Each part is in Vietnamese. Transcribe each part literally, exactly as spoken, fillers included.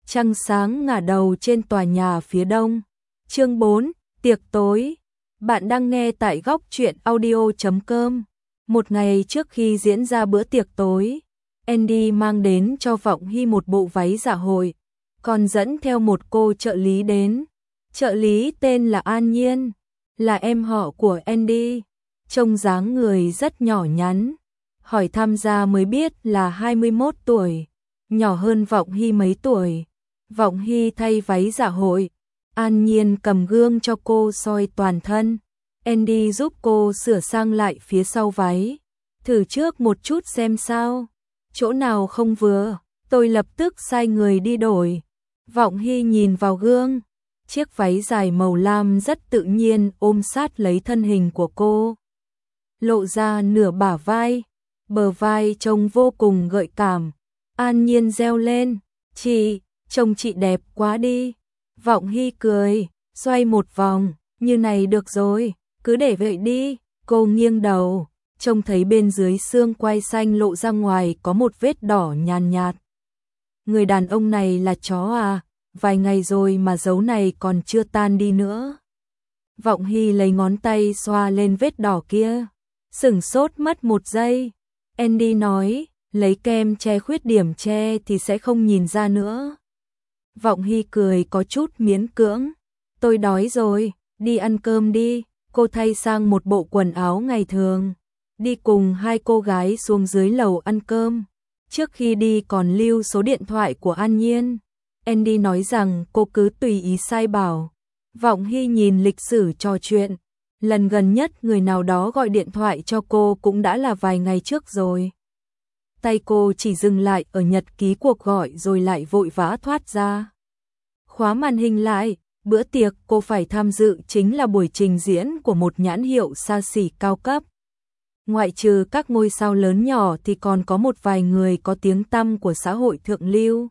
Trăng sáng ngả đầu trên tòa nhà phía đông. Chương bốn, tiệc tối. Bạn đang nghe tại góc truyện audio chấm com. Một ngày trước khi diễn ra bữa tiệc tối, Andy mang đến cho Vọng Hy một bộ váy dạ hội, còn dẫn theo một cô trợ lý đến. Trợ lý tên là An Nhiên, là em họ của Andy, trông dáng người rất nhỏ nhắn. Hỏi tham gia mới biết là hai mươi mốt tuổi, nhỏ hơn Vọng Hy mấy tuổi. Vọng Hy thay váy dạ hội, An Nhiên cầm gương cho cô soi toàn thân. Andy giúp cô sửa sang lại phía sau váy, thử trước một chút xem sao, chỗ nào không vừa, tôi lập tức sai người đi đổi. Vọng Hy nhìn vào gương, chiếc váy dài màu lam rất tự nhiên ôm sát lấy thân hình của cô, lộ ra nửa bả vai, bờ vai trông vô cùng gợi cảm. An Nhiên reo lên, chị, trông chị đẹp quá đi. Vọng Hy cười, xoay một vòng, như này được rồi, cứ để vậy đi. Cô nghiêng đầu, trông thấy bên dưới xương quai xanh lộ ra ngoài có một vết đỏ nhàn nhạt. Người đàn ông này là chó à, vài ngày rồi mà dấu này còn chưa tan đi nữa. Vọng Hy lấy ngón tay xoa lên vết đỏ kia, sửng sốt mất một giây. Andy nói, lấy kem che khuyết điểm che thì sẽ không nhìn ra nữa. Vọng Hy cười có chút miễn cưỡng, tôi đói rồi, đi ăn cơm đi. Cô thay sang một bộ quần áo ngày thường, đi cùng hai cô gái xuống dưới lầu ăn cơm. Trước khi đi còn lưu số điện thoại của An Nhiên. Andy nói rằng cô cứ tùy ý sai bảo. Vọng Hy nhìn lịch sử trò chuyện, lần gần nhất người nào đó gọi điện thoại cho cô cũng đã là vài ngày trước rồi. Tay cô chỉ dừng lại ở nhật ký cuộc gọi rồi lại vội vã thoát ra. Khóa màn hình lại, bữa tiệc cô phải tham dự chính là buổi trình diễn của một nhãn hiệu xa xỉ cao cấp. Ngoại trừ các ngôi sao lớn nhỏ thì còn có một vài người có tiếng tăm của xã hội thượng lưu.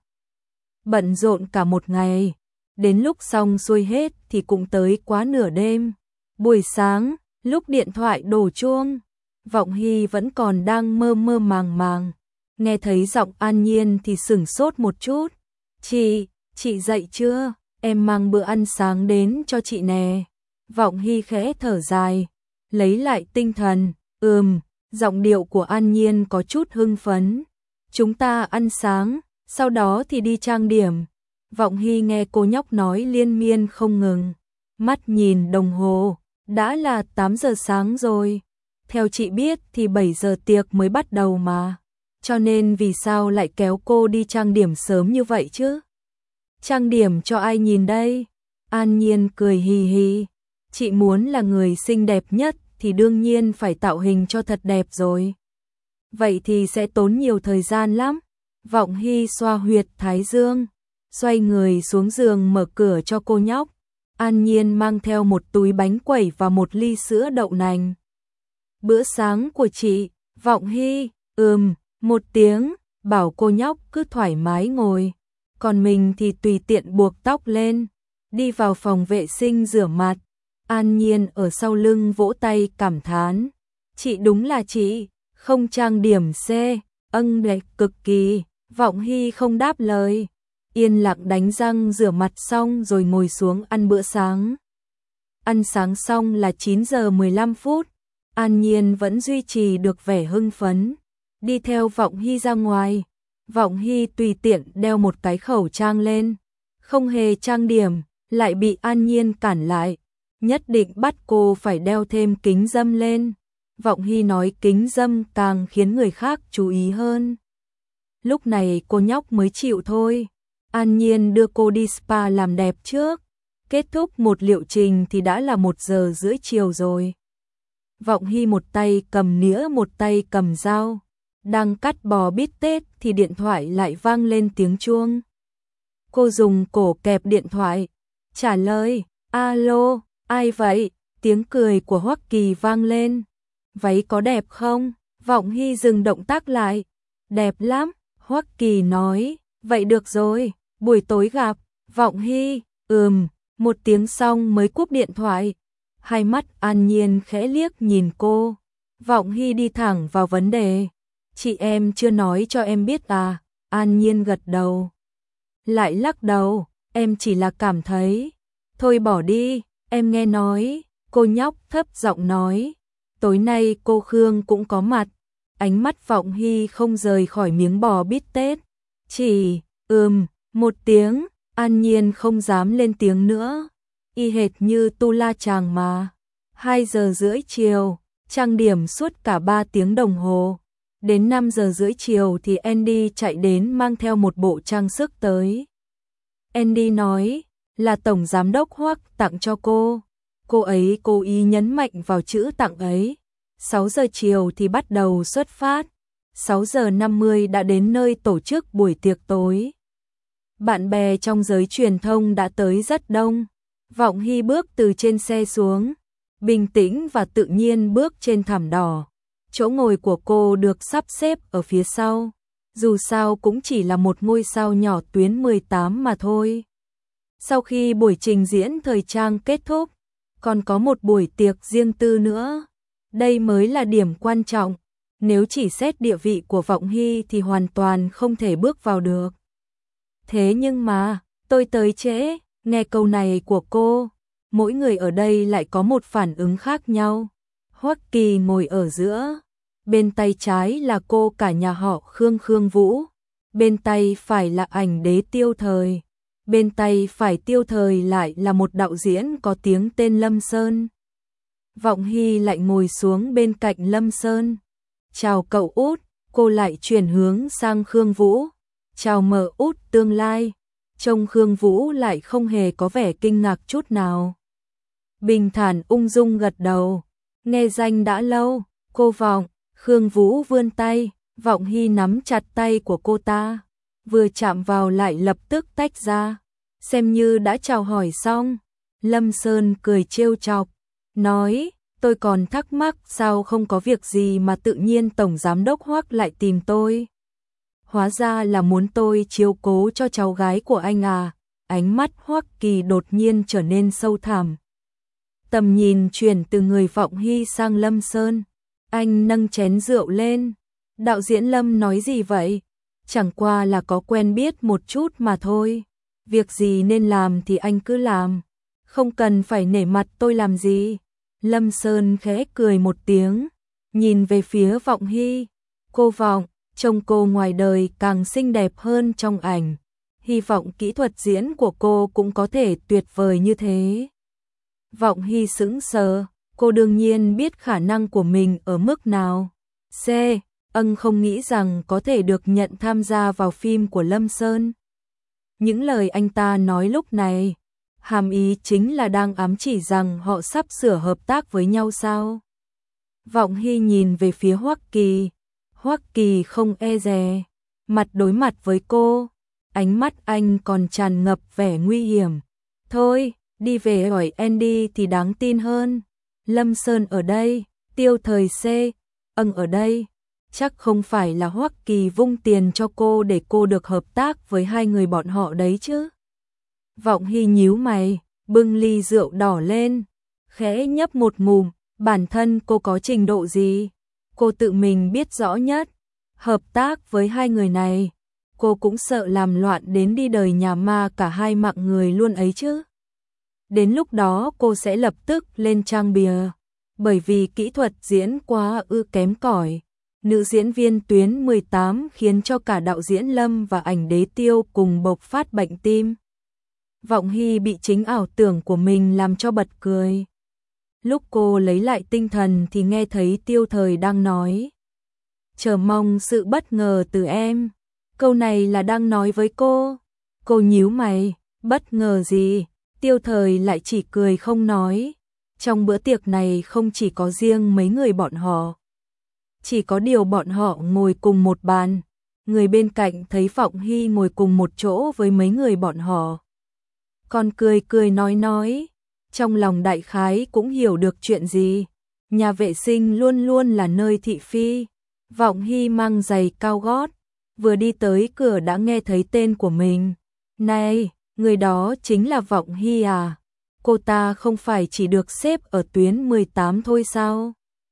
Bận rộn cả một ngày, đến lúc xong xuôi hết thì cũng tới quá nửa đêm. Buổi sáng, lúc điện thoại đổ chuông, Vọng Hy vẫn còn đang mơ mơ màng màng. Nghe thấy giọng An Nhiên thì sửng sốt một chút. Chị, chị dậy chưa? Em mang bữa ăn sáng đến cho chị nè. Vọng Hy khẽ thở dài, lấy lại tinh thần. Ừm, giọng điệu của An Nhiên có chút hưng phấn. Chúng ta ăn sáng, sau đó thì đi trang điểm. Vọng Hy nghe cô nhóc nói liên miên không ngừng. Mắt nhìn đồng hồ, đã là tám giờ sáng rồi. Theo chị biết thì bảy giờ tiệc mới bắt đầu mà. Cho nên vì sao lại kéo cô đi trang điểm sớm như vậy chứ? Trang điểm cho ai nhìn đây? An Nhiên cười hì hì. Chị muốn là người xinh đẹp nhất thì đương nhiên phải tạo hình cho thật đẹp rồi. Vậy thì sẽ tốn nhiều thời gian lắm. Vọng Hy xoa huyệt thái dương, xoay người xuống giường mở cửa cho cô nhóc. An Nhiên mang theo một túi bánh quẩy và một ly sữa đậu nành. Bữa sáng của chị. Vọng Hy, ừm, một tiếng, bảo cô nhóc cứ thoải mái ngồi. Còn mình thì tùy tiện buộc tóc lên, đi vào phòng vệ sinh rửa mặt. An Nhiên ở sau lưng vỗ tay cảm thán. Chị đúng là chị, không trang điểm xe, âng đẹp cực kỳ. Vọng Hy không đáp lời, yên lặng đánh răng rửa mặt xong rồi ngồi xuống ăn bữa sáng. Ăn sáng xong là chín giờ mười lăm phút, An Nhiên vẫn duy trì được vẻ hưng phấn, đi theo Vọng Hy ra ngoài. Vọng Hy tùy tiện đeo một cái khẩu trang lên, không hề trang điểm, lại bị An Nhiên cản lại, nhất định bắt cô phải đeo thêm kính râm lên. Vọng Hy nói kính râm càng khiến người khác chú ý hơn. Lúc này cô nhóc mới chịu thôi. An Nhiên đưa cô đi spa làm đẹp trước. Kết thúc một liệu trình thì đã là một giờ rưỡi chiều rồi. Vọng Hy một tay cầm nĩa một tay cầm dao, đang cắt bò bít tết thì điện thoại lại vang lên tiếng chuông. Cô dùng cổ kẹp điện thoại, trả lời, alo, ai vậy? Tiếng cười của Hoắc Kỳ vang lên. Váy có đẹp không? Vọng Hy dừng động tác lại. Đẹp lắm, Hoắc Kỳ nói, vậy được rồi, buổi tối gặp. Vọng Hy, ừm, một tiếng xong mới cúp điện thoại. Hai mắt An Nhiên khẽ liếc nhìn cô. Vọng Hy đi thẳng vào vấn đề. Chị em chưa nói cho em biết à? An Nhiên gật đầu. lại lắc đầu, em chỉ là cảm thấy. Thôi bỏ đi, em nghe nói, cô nhóc thấp giọng nói. Tối nay cô Khương cũng có mặt. Ánh mắt Vọng Hy không rời khỏi miếng bò bít tết. Chỉ, ừm, một tiếng, An Nhiên không dám lên tiếng nữa. Y hệt như tu la chàng mà. Hai giờ rưỡi chiều, trang điểm suốt cả ba tiếng đồng hồ. Đến năm giờ rưỡi chiều thì Andy chạy đến mang theo một bộ trang sức tới. Andy nói là Tổng Giám đốc Hoắc tặng cho cô. Cô ấy cố ý nhấn mạnh vào chữ tặng ấy. sáu giờ chiều thì bắt đầu xuất phát. sáu giờ năm mươi đã đến nơi tổ chức buổi tiệc tối. Bạn bè trong giới truyền thông đã tới rất đông. Vọng Hy bước từ trên xe xuống, bình tĩnh và tự nhiên bước trên thảm đỏ. Chỗ ngồi của cô được sắp xếp ở phía sau. Dù sao cũng chỉ là một ngôi sao nhỏ tuyến mười tám mà thôi. Sau khi buổi trình diễn thời trang kết thúc, còn có một buổi tiệc riêng tư nữa. Đây mới là điểm quan trọng. Nếu chỉ xét địa vị của Vọng Hy thì hoàn toàn không thể bước vào được. Thế nhưng mà, tôi tới trễ, nghe câu này của cô, mỗi người ở đây lại có một phản ứng khác nhau. Hoắc Kỳ ngồi ở giữa, bên tay trái là cô cả nhà họ Khương Khương Vũ, bên tay phải là ảnh đế Tiêu Thời, bên tay phải Tiêu Thời lại là một đạo diễn có tiếng tên Lâm Sơn. Vọng Hy lại ngồi xuống bên cạnh Lâm Sơn. Chào cậu út, cô lại chuyển hướng sang Khương Vũ. Chào mợ út tương lai. Trông Khương Vũ lại không hề có vẻ kinh ngạc chút nào. Bình thản ung dung gật đầu. Nghe danh đã lâu, cô Vọng. Khương Vũ vươn tay, Vọng Hy nắm chặt tay của cô ta. Vừa chạm vào lại lập tức tách ra. Xem như đã chào hỏi xong. Lâm Sơn cười trêu chọc, nói, tôi còn thắc mắc sao không có việc gì mà tự nhiên Tổng Giám đốc Hoắc lại tìm tôi. Hóa ra là muốn tôi chiếu cố cho cháu gái của anh à. Ánh mắt Hoắc Kỳ đột nhiên trở nên sâu thẳm. Tầm nhìn chuyển từ người Vọng Hy sang Lâm Sơn. Anh nâng chén rượu lên. Đạo diễn Lâm nói gì vậy? Chẳng qua là có quen biết một chút mà thôi. Việc gì nên làm thì anh cứ làm. Không cần phải nể mặt tôi làm gì. Lâm Sơn khẽ cười một tiếng, nhìn về phía Vọng Hy. Cô Vọng, trông cô ngoài đời càng xinh đẹp hơn trong ảnh. Hy vọng kỹ thuật diễn của cô cũng có thể tuyệt vời như thế. Vọng Hy sững sờ, cô đương nhiên biết khả năng của mình ở mức nào. C. Ân không nghĩ rằng có thể được nhận tham gia vào phim của Lâm Sơn. Những lời anh ta nói lúc này, hàm ý chính là đang ám chỉ rằng họ sắp sửa hợp tác với nhau sao. Vọng Hy nhìn về phía Hoắc Kỳ. Hoắc Kỳ không e dè, mặt đối mặt với cô, ánh mắt anh còn tràn ngập vẻ nguy hiểm. Thôi, đi về hỏi Andy thì đáng tin hơn. Lâm Sơn ở đây, Tiêu Thời C. Ân ở đây. Chắc không phải là Hoắc Kỳ vung tiền cho cô để cô được hợp tác với hai người bọn họ đấy chứ. Vọng Hy nhíu mày, bưng ly rượu đỏ lên, khẽ nhấp một ngụm. Bản thân cô có trình độ gì? Cô tự mình biết rõ nhất. Hợp tác với hai người này, cô cũng sợ làm loạn đến đi đời nhà ma cả hai mạng người luôn ấy chứ. Đến lúc đó cô sẽ lập tức lên trang bìa, bởi vì kỹ thuật diễn quá ư kém cỏi. Nữ diễn viên tuyến mười tám khiến cho cả đạo diễn Lâm và ảnh đế Tiêu cùng bộc phát bệnh tim. Vọng Hy bị chính ảo tưởng của mình làm cho bật cười. Lúc cô lấy lại tinh thần thì nghe thấy Tiêu Thời đang nói. Chờ mong sự bất ngờ từ em. Câu này là đang nói với cô. Cô nhíu mày, bất ngờ gì? Tiêu Thời lại chỉ cười không nói. Trong bữa tiệc này không chỉ có riêng mấy người bọn họ. Chỉ có điều bọn họ ngồi cùng một bàn. Người bên cạnh thấy Vọng Hy ngồi cùng một chỗ với mấy người bọn họ. Còn cười cười nói nói. Trong lòng đại khái cũng hiểu được chuyện gì. Nhà vệ sinh luôn luôn là nơi thị phi. Vọng Hy mang giày cao gót, vừa đi tới cửa đã nghe thấy tên của mình. Này, người đó chính là Vọng Hy à? Cô ta không phải chỉ được xếp ở tuyến mười tám thôi sao?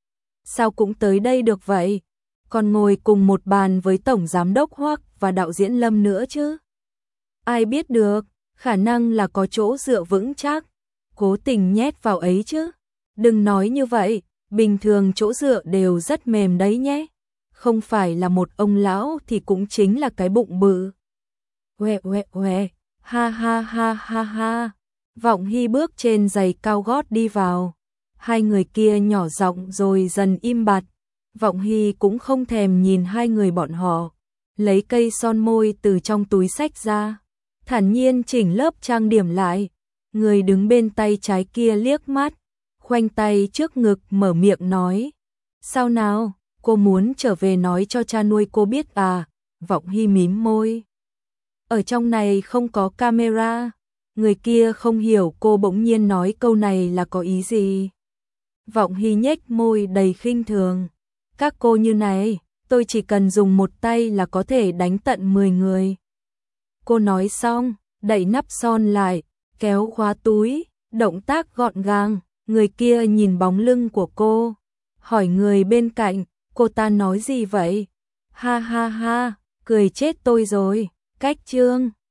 Sao cũng tới đây được vậy? Còn ngồi cùng một bàn với Tổng Giám đốc Hoắc và đạo diễn Lâm nữa chứ? Ai biết được, khả năng là có chỗ dựa vững chắc, cố tình nhét vào ấy chứ. Đừng nói như vậy, bình thường chỗ dựa đều rất mềm đấy nhé. Không phải là một ông lão thì cũng chính là cái bụng bự. Uè uè uè, ha ha ha ha ha. Vọng Hy bước trên giày cao gót đi vào. Hai người kia nhỏ giọng rồi dần im bặt. Vọng Hy cũng không thèm nhìn hai người bọn họ. Lấy cây son môi từ trong túi xách ra. Thản nhiên chỉnh lớp trang điểm lại. Người đứng bên tay trái kia liếc mắt. Khoanh tay trước ngực mở miệng nói. Sao nào, cô muốn trở về nói cho cha nuôi cô biết à? Vọng Hy mím môi. Ở trong này không có camera. Người kia không hiểu cô bỗng nhiên nói câu này là có ý gì. Vọng Hy nhếch môi đầy khinh thường. Các cô như này, tôi chỉ cần dùng một tay là có thể đánh tận mười người. Cô nói xong, đậy nắp son lại, kéo khóa túi, động tác gọn gàng. Người kia nhìn bóng lưng của cô, hỏi người bên cạnh, cô ta nói gì vậy? Ha ha ha, cười chết tôi rồi, cách chương.